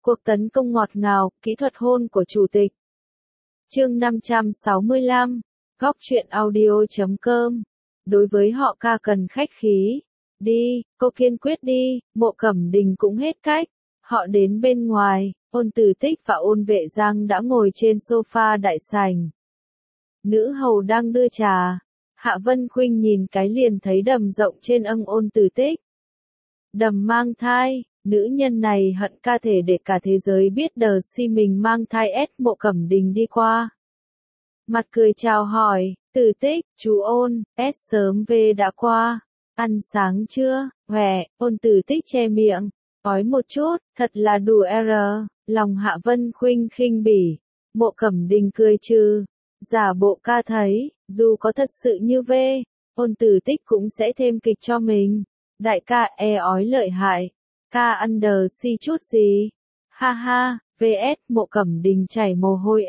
Cuộc tấn công ngọt ngào, kỹ thuật hôn của chủ tịch. Chương 565, Góc truyện audio.com. Đối với họ ca cần khách khí. Đi, cô kiên quyết đi, Mộ Cẩm Đình cũng hết cách. Họ đến bên ngoài, Ôn Tử Tích và Ôn Vệ Giang đã ngồi trên sofa đại sảnh. Nữ hầu đang đưa trà. Hạ Vân Khuynh nhìn cái liền thấy đầm rộng trên âng Ôn Tử Tích. Đầm mang thai, nữ nhân này hận ca thể để cả thế giới biết đờ si mình mang thai. Mộ Cẩm Đình đi qua. Mặt cười chào hỏi, Tử Tích, chú Ôn, sớm về đã qua. Ăn sáng chưa? Khỏe, Ôn Tử Tích che miệng. Ói một chút, thật là đủ lòng Hạ Vân Khuynh khinh bỉ. Mộ Cẩm Đình cười trừ. Giả bộ ca thấy, dù có thật sự như vê, Ôn Tử Tích cũng sẽ thêm kịch cho mình. Đại ca ói lợi hại. Ca ăn đờ si chút gì? Ha ha, vs Mộ Cẩm Đình chảy mồ hôi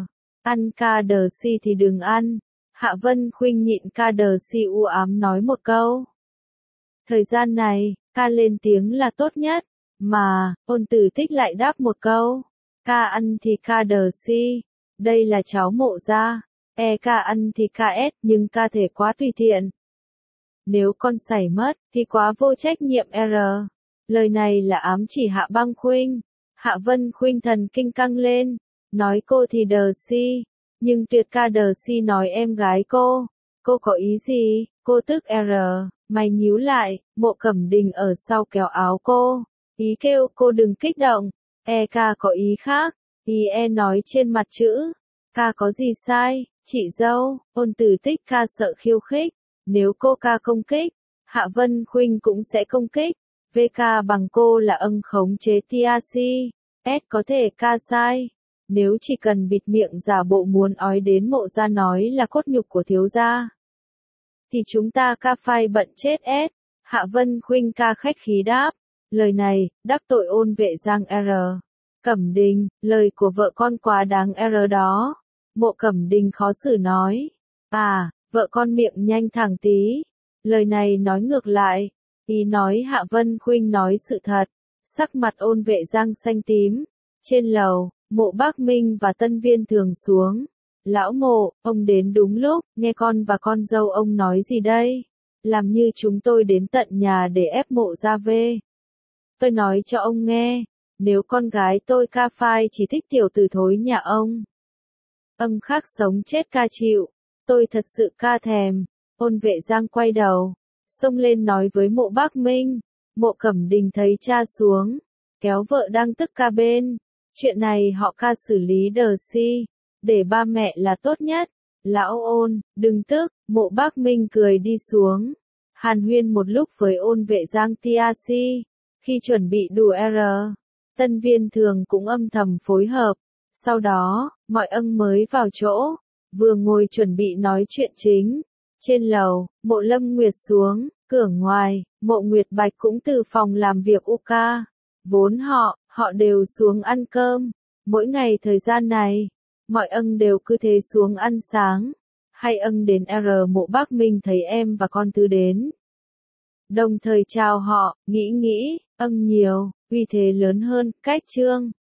Ăn ca đờ si thì đừng ăn. Hạ Vân Khuynh nhịn ca đờ si u ám nói một câu. Thời gian này, ca lên tiếng là tốt nhất. Mà, Ôn Tử Tích lại đáp một câu. Ca ăn thì ca đờ si. Đây là cháu Mộ gia. Ca ăn thì ca nhưng ca thể quá tùy tiện. Nếu con xảy mất, thì quá vô trách nhiệm Lời này là ám chỉ Hạ Băng Khuynh. Hạ Vân Khuynh thần kinh căng lên. Nói cô thì đờ si. Nhưng tuyệt ca đờ si nói em gái cô. Cô có ý gì? Cô tức Mày nhíu lại. Mộ Cẩm Đình ở sau kéo áo cô. Ý kêu cô đừng kích động. Ca có ý khác. Ý nói trên mặt chữ. Ca có gì sai? Chị dâu, Ôn Tử Tích ca sợ khiêu khích. Nếu cô ca công kích, Hạ Vân Khuynh cũng sẽ công kích. VK bằng cô là khống chế TRC. Có thể ca sai. Nếu chỉ cần bịt miệng giả bộ muốn ói đến Mộ gia nói là cốt nhục của thiếu gia, thì chúng ta ca phai bận chết Hạ Vân Khuynh ca khách khí đáp. Lời này, đắc tội Ôn Vệ Giang Cẩm Đình, lời của vợ con quá đáng đó. Mộ Cẩm Đình khó xử nói. Vợ con miệng nhanh thẳng tí. Lời này nói ngược lại. Ý nói Hạ Vân Khuynh nói sự thật. Sắc mặt Ôn Vệ Giang xanh tím. Trên lầu, Mộ Bác Minh và Tân Viên Thường xuống. Lão Mộ, ông đến đúng lúc, nghe con và con dâu ông nói gì đây? Làm như chúng tôi đến tận nhà để ép Mộ ra về. Tôi nói cho ông nghe, nếu con gái tôi ca phai chỉ thích tiểu tử thối nhà ông. Khác sống chết ca chịu. Tôi thật sự ca thèm. Ôn Vệ Giang quay đầu, xông lên nói với Mộ Bác Minh. Mộ Cẩm Đình thấy cha xuống, kéo vợ đang tức ca bên. Chuyện này họ ca xử lý đờ si, để ba mẹ là tốt nhất. Lão Ôn, đừng tức. Mộ Bác Minh cười đi xuống. Hàn huyên một lúc với Ôn Vệ Giang TRC. Khi chuẩn bị đủ Tân Viên Thường cũng âm thầm phối hợp. Sau đó, mọi mới vào chỗ. Vừa ngồi chuẩn bị nói chuyện chính. Trên lầu, Mộ Lâm Nguyệt xuống. Cửa ngoài, Mộ Nguyệt Bạch cũng từ phòng làm việc UK. Vốn họ đều xuống ăn cơm. Mỗi ngày thời gian này, mọi đều cứ thế xuống ăn sáng. Hay đến Mộ Bác Minh thấy em và con Tư đến. Đồng thời chào họ, nghĩ, nhiều, uy thế lớn hơn, cách trương.